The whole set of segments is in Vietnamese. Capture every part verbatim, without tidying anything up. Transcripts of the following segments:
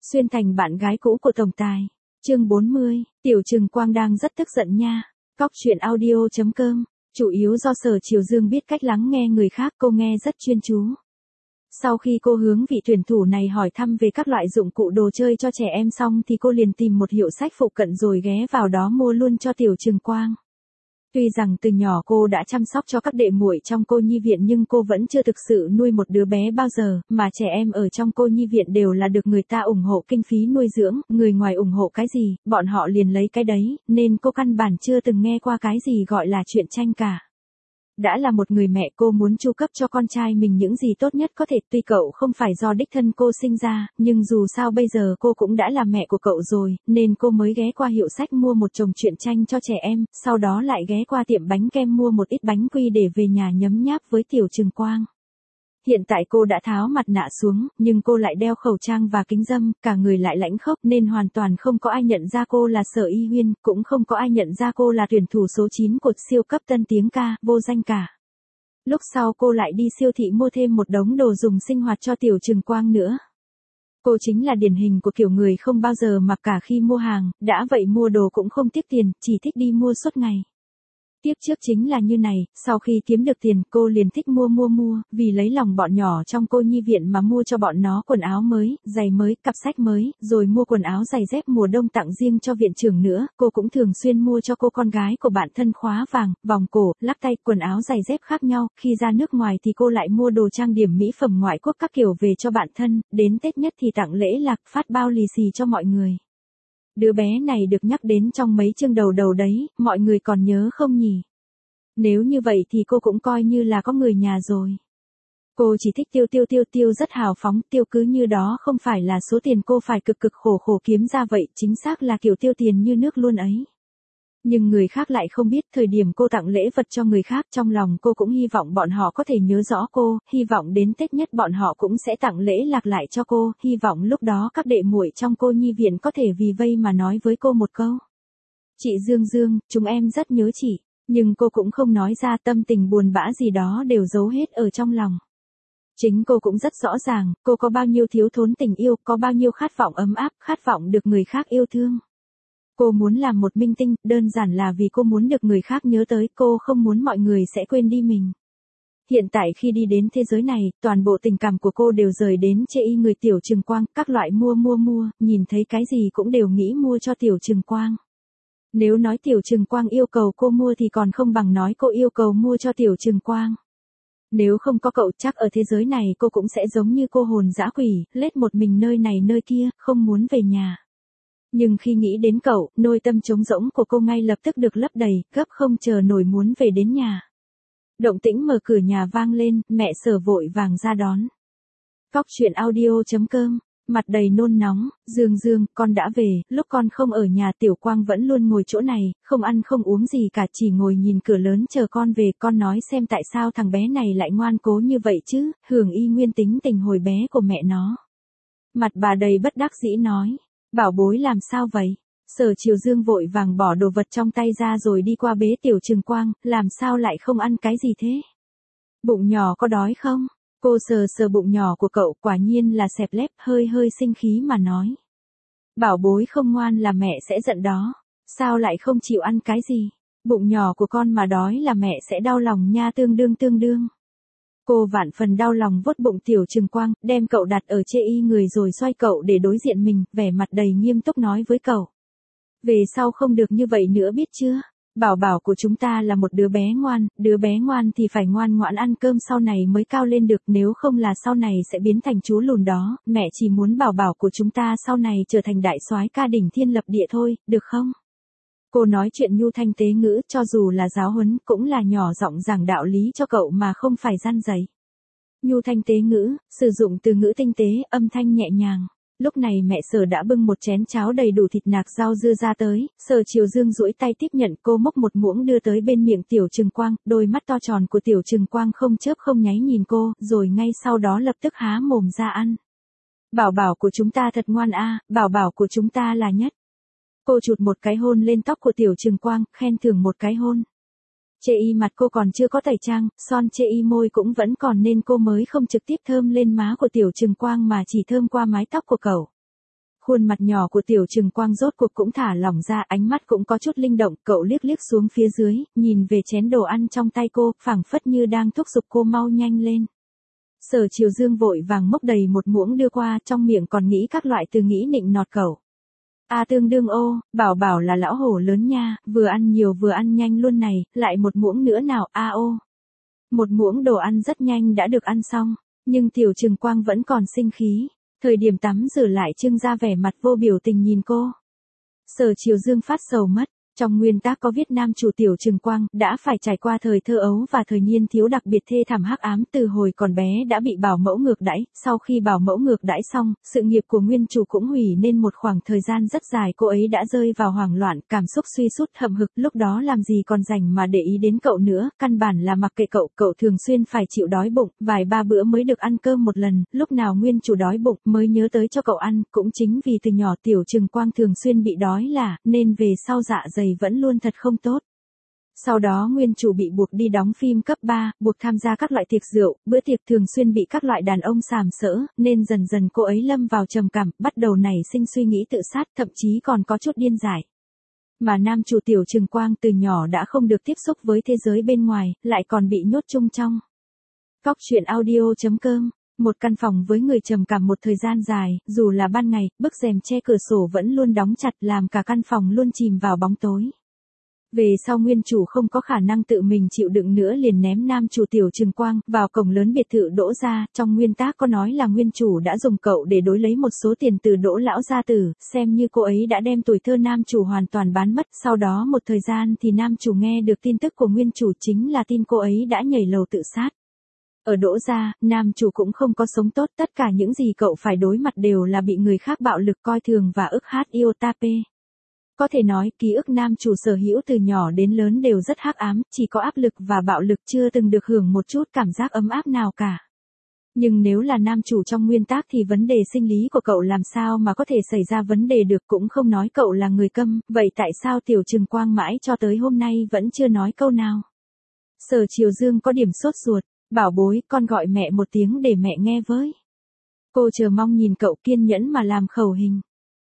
Xuyên thành bạn gái cũ của tổng tài. Chương bốn mươi, Tiểu Trừng Quang đang rất tức giận nha. Cóc truyện audio chấm com, chủ yếu do Sở Triều Dương biết cách lắng nghe người khác, cô nghe rất chuyên chú. Sau khi cô hướng vị tuyển thủ này hỏi thăm về các loại dụng cụ đồ chơi cho trẻ em xong thì cô liền tìm một hiệu sách phụ cận rồi ghé vào đó mua luôn cho Tiểu Trừng Quang. Tuy rằng từ nhỏ cô đã chăm sóc cho các đệ muội trong cô nhi viện nhưng cô vẫn chưa thực sự nuôi một đứa bé bao giờ, mà trẻ em ở trong cô nhi viện đều là được người ta ủng hộ kinh phí nuôi dưỡng, người ngoài ủng hộ cái gì, bọn họ liền lấy cái đấy, nên cô căn bản chưa từng nghe qua cái gì gọi là chuyện tranh cả. Đã là một người mẹ, cô muốn chu cấp cho con trai mình những gì tốt nhất có thể, tuy cậu không phải do đích thân cô sinh ra, nhưng dù sao bây giờ cô cũng đã là mẹ của cậu rồi, nên cô mới ghé qua hiệu sách mua một chồng truyện tranh cho trẻ em, sau đó lại ghé qua tiệm bánh kem mua một ít bánh quy để về nhà nhấm nháp với Tiểu Trừng Quang. Hiện tại cô đã tháo mặt nạ xuống, nhưng cô lại đeo khẩu trang và kính râm, cả người lại lãnh khốc nên hoàn toàn không có ai nhận ra cô là Sở Y Huyên, cũng không có ai nhận ra cô là tuyển thủ số chín của siêu cấp tân tiếng ca, vô danh cả. Lúc sau cô lại đi siêu thị mua thêm một đống đồ dùng sinh hoạt cho Tiểu Trừng Quang nữa. Cô chính là điển hình của kiểu người không bao giờ mặc cả khi mua hàng, đã vậy mua đồ cũng không tiếc tiền, chỉ thích đi mua suốt ngày. Tiếp trước chính là như này, sau khi kiếm được tiền cô liền thích mua mua mua, vì lấy lòng bọn nhỏ trong cô nhi viện mà mua cho bọn nó quần áo mới, giày mới, cặp sách mới, rồi mua quần áo giày dép mùa đông tặng riêng cho viện trưởng nữa, cô cũng thường xuyên mua cho cô con gái của bạn thân khóa vàng, vòng cổ, lắc tay, quần áo giày dép khác nhau, khi ra nước ngoài thì cô lại mua đồ trang điểm mỹ phẩm ngoại quốc các kiểu về cho bạn thân, đến Tết nhất thì tặng lễ lạc, phát bao lì xì cho mọi người. Đứa bé này được nhắc đến trong mấy chương đầu đầu đấy, mọi người còn nhớ không nhỉ? Nếu như vậy thì cô cũng coi như là có người nhà rồi. Cô chỉ thích tiêu tiêu tiêu tiêu rất hào phóng, tiêu cứ như đó không phải là số tiền cô phải cực cực khổ khổ kiếm ra vậy, chính xác là kiểu tiêu tiền như nước luôn ấy. Nhưng người khác lại không biết thời điểm cô tặng lễ vật cho người khác, trong lòng cô cũng hy vọng bọn họ có thể nhớ rõ cô, hy vọng đến Tết nhất bọn họ cũng sẽ tặng lễ lạc lại cho cô, hy vọng lúc đó các đệ muội trong cô nhi viện có thể vì vây mà nói với cô một câu. Chị Dương Dương, chúng em rất nhớ chị, nhưng cô cũng không nói ra, tâm tình buồn bã gì đó đều giấu hết ở trong lòng. Chính cô cũng rất rõ ràng, cô có bao nhiêu thiếu thốn tình yêu, có bao nhiêu khát vọng ấm áp, khát vọng được người khác yêu thương. Cô muốn làm một minh tinh, đơn giản là vì cô muốn được người khác nhớ tới, cô không muốn mọi người sẽ quên đi mình. Hiện tại khi đi đến thế giới này, toàn bộ tình cảm của cô đều rời đến chê y người Tiểu Trừng Quang, các loại mua mua mua, nhìn thấy cái gì cũng đều nghĩ mua cho Tiểu Trừng Quang. Nếu nói Tiểu Trừng Quang yêu cầu cô mua thì còn không bằng nói cô yêu cầu mua cho Tiểu Trừng Quang. Nếu không có cậu chắc ở thế giới này cô cũng sẽ giống như cô hồn dã quỷ, lết một mình nơi này nơi kia, không muốn về nhà. Nhưng khi nghĩ đến cậu, nôi tâm trống rỗng của cô ngay lập tức được lấp đầy, gấp không chờ nổi muốn về đến nhà. Động tĩnh mở cửa nhà vang lên, mẹ Sở vội vàng ra đón. Cóc truyện audio chấm com, mặt đầy nôn nóng, Dương Dương, con đã về, lúc con không ở nhà Tiểu Quang vẫn luôn ngồi chỗ này, không ăn không uống gì cả, chỉ ngồi nhìn cửa lớn chờ con về, con nói xem tại sao thằng bé này lại ngoan cố như vậy chứ, hưởng y nguyên tính tình hồi bé của mẹ nó. Mặt bà đầy bất đắc dĩ nói. Bảo bối làm sao vậy? Sở Triều Dương vội vàng bỏ đồ vật trong tay ra rồi đi qua bế Tiểu Trừng Quang, làm sao lại không ăn cái gì thế? Bụng nhỏ có đói không? Cô sờ sờ bụng nhỏ của cậu, quả nhiên là xẹp lép, hơi hơi sinh khí mà nói. Bảo bối không ngoan là mẹ sẽ giận đó. Sao lại không chịu ăn cái gì? Bụng nhỏ của con mà đói là mẹ sẽ đau lòng nha, tương đương tương đương. Cô vạn phần đau lòng vuốt bụng Tiểu Trừng Quang, đem cậu đặt ở chê y người rồi xoay cậu để đối diện mình, vẻ mặt đầy nghiêm túc nói với cậu. Về sau không được như vậy nữa biết chưa? Bảo bảo của chúng ta là một đứa bé ngoan, đứa bé ngoan thì phải ngoan ngoãn ăn cơm sau này mới cao lên được, nếu không là sau này sẽ biến thành chú lùn đó, mẹ chỉ muốn bảo bảo của chúng ta sau này trở thành đại soái ca đỉnh thiên lập địa thôi, được không? Cô nói chuyện nhu thanh tế ngữ, cho dù là giáo huấn, cũng là nhỏ giọng giảng đạo lý cho cậu mà không phải gian dạy. Nhu thanh tế ngữ, sử dụng từ ngữ tinh tế, âm thanh nhẹ nhàng. Lúc này mẹ Sở đã bưng một chén cháo đầy đủ thịt nạc rau dưa ra tới, Sở Triều Dương duỗi tay tiếp nhận, cô múc một muỗng đưa tới bên miệng Tiểu Trừng Quang, đôi mắt to tròn của Tiểu Trừng Quang không chớp không nháy nhìn cô, rồi ngay sau đó lập tức há mồm ra ăn. Bảo bảo của chúng ta thật ngoan a, bảo bảo của chúng ta là nhất. Cô chụt một cái hôn lên tóc của Tiểu Trừng Quang, khen thưởng một cái hôn. Chê y mặt cô còn chưa có tẩy trang, son chê y môi cũng vẫn còn nên cô mới không trực tiếp thơm lên má của Tiểu Trừng Quang mà chỉ thơm qua mái tóc của cậu. Khuôn mặt nhỏ của Tiểu Trừng Quang rốt cuộc cũng thả lỏng ra, ánh mắt cũng có chút linh động, cậu liếc liếc xuống phía dưới, nhìn về chén đồ ăn trong tay cô, phảng phất như đang thúc giục cô mau nhanh lên. Sở Triều Dương vội vàng múc đầy một muỗng đưa qua, trong miệng còn nghĩ các loại từ nghĩ nịnh nọt cậu. A tương đương ô, bảo bảo là lão hổ lớn nha, vừa ăn nhiều vừa ăn nhanh luôn này, lại một muỗng nữa nào, a ô. Một muỗng đồ ăn rất nhanh đã được ăn xong, nhưng Tiểu Trừng Quang vẫn còn sinh khí. Thời điểm tắm rửa lại trưng ra vẻ mặt vô biểu tình nhìn cô. Sở Triều Dương phát sầu mất. Trong nguyên tác có viết nam chủ Tiểu Trừng Quang đã phải trải qua thời thơ ấu và thời niên thiếu đặc biệt thê thảm hắc ám, từ hồi còn bé đã bị bảo mẫu ngược đãi, sau khi bảo mẫu ngược đãi xong, sự nghiệp của nguyên chủ cũng hủy nên một khoảng thời gian rất dài cô ấy đã rơi vào hoảng loạn, cảm xúc suy sút hậm hực, lúc đó làm gì còn rảnh mà để ý đến cậu nữa, căn bản là mặc kệ cậu, cậu thường xuyên phải chịu đói bụng, vài ba bữa mới được ăn cơm một lần, lúc nào nguyên chủ đói bụng mới nhớ tới cho cậu ăn, cũng chính vì từ nhỏ Tiểu Trừng Quang thường xuyên bị đói là, nên về sau dạ dày vẫn luôn thật không tốt. Sau đó nguyên chủ bị buộc đi đóng phim cấp ba, buộc tham gia các loại tiệc rượu, bữa tiệc thường xuyên bị các loại đàn ông sàm sỡ, nên dần dần cô ấy lâm vào trầm cảm, bắt đầu nảy sinh suy nghĩ tự sát, thậm chí còn có chút điên dại. Mà nam chủ Tiểu Trừng Quang từ nhỏ đã không được tiếp xúc với thế giới bên ngoài, lại còn bị nhốt chung trong Cóc Truyện Audio chấm com. Một căn phòng với người trầm cảm một thời gian dài, dù là ban ngày, bức rèm che cửa sổ vẫn luôn đóng chặt làm cả căn phòng luôn chìm vào bóng tối. Về sau nguyên chủ không có khả năng tự mình chịu đựng nữa liền ném nam chủ Tiểu Trừng Quang vào cổng lớn biệt thự Đỗ gia, trong nguyên tác có nói là nguyên chủ đã dùng cậu để đối lấy một số tiền từ Đỗ lão gia tử, xem như cô ấy đã đem tuổi thơ nam chủ hoàn toàn bán mất, sau đó một thời gian thì nam chủ nghe được tin tức của nguyên chủ chính là tin cô ấy đã nhảy lầu tự sát. Ở Đỗ gia, nam chủ cũng không có sống tốt, tất cả những gì cậu phải đối mặt đều là bị người khác bạo lực coi thường và ức hát yêu tape. Có thể nói, ký ức nam chủ sở hữu từ nhỏ đến lớn đều rất hắc ám, chỉ có áp lực và bạo lực, chưa từng được hưởng một chút cảm giác ấm áp nào cả. Nhưng nếu là nam chủ trong nguyên tác thì vấn đề sinh lý của cậu làm sao mà có thể xảy ra vấn đề được, cũng không nói cậu là người câm, vậy tại sao Tiểu Trừng Quang mãi cho tới hôm nay vẫn chưa nói câu nào? Sở Triều Dương có điểm sốt ruột, bảo bối, con gọi mẹ một tiếng để mẹ nghe với. Cô chờ mong nhìn cậu kiên nhẫn mà làm khẩu hình.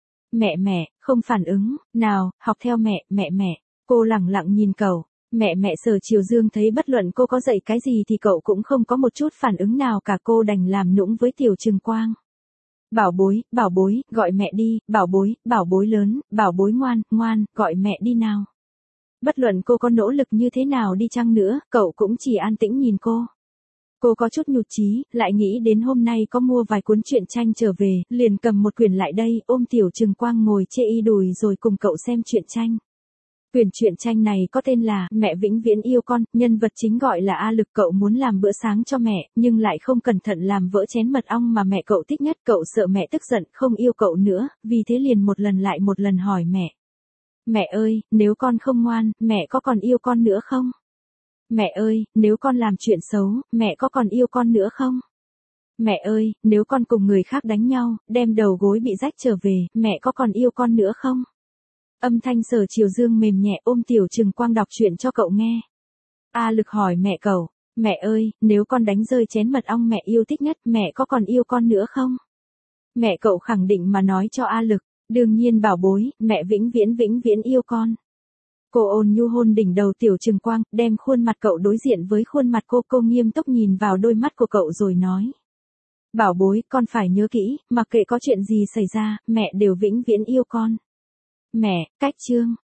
Mẹ mẹ, không phản ứng, nào, học theo mẹ, mẹ mẹ. Cô lẳng lặng nhìn cậu, mẹ mẹ. Sở Triều Dương thấy bất luận cô có dạy cái gì thì cậu cũng không có một chút phản ứng nào cả, cô đành làm nũng với Tiểu Trừng Quang. Bảo bối, bảo bối, gọi mẹ đi, bảo bối, bảo bối lớn, bảo bối ngoan, ngoan, gọi mẹ đi nào. Bất luận cô có nỗ lực như thế nào đi chăng nữa, cậu cũng chỉ an tĩnh nhìn cô. Cô có chút nhụt chí, lại nghĩ đến hôm nay có mua vài cuốn truyện tranh trở về, liền cầm một quyển lại đây, ôm Tiểu Trừng Quang ngồi chê y đùi rồi cùng cậu xem truyện tranh. Quyển truyện tranh này có tên là Mẹ Vĩnh Viễn Yêu Con, nhân vật chính gọi là A Lực, cậu muốn làm bữa sáng cho mẹ, nhưng lại không cẩn thận làm vỡ chén mật ong mà mẹ cậu thích nhất, cậu sợ mẹ tức giận, không yêu cậu nữa, vì thế liền một lần lại một lần hỏi mẹ. Mẹ ơi, nếu con không ngoan, mẹ có còn yêu con nữa không? Mẹ ơi, nếu con làm chuyện xấu, mẹ có còn yêu con nữa không? Mẹ ơi, nếu con cùng người khác đánh nhau, đem đầu gối bị rách trở về, mẹ có còn yêu con nữa không? Âm thanh Sở Triều Dương mềm nhẹ ôm Tiểu Trừng Quang đọc chuyện cho cậu nghe. A Lực hỏi mẹ cậu, mẹ ơi, nếu con đánh rơi chén mật ong mẹ yêu thích nhất, mẹ có còn yêu con nữa không? Mẹ cậu khẳng định mà nói cho A Lực, đương nhiên bảo bối, mẹ vĩnh viễn vĩnh viễn yêu con. Cô ôn nhu hôn đỉnh đầu Tiểu Trừng Quang, đem khuôn mặt cậu đối diện với khuôn mặt cô, cô nghiêm túc nhìn vào đôi mắt của cậu rồi nói. Bảo bối, con phải nhớ kỹ, mặc kệ có chuyện gì xảy ra, mẹ đều vĩnh viễn yêu con. Mẹ, cách chương.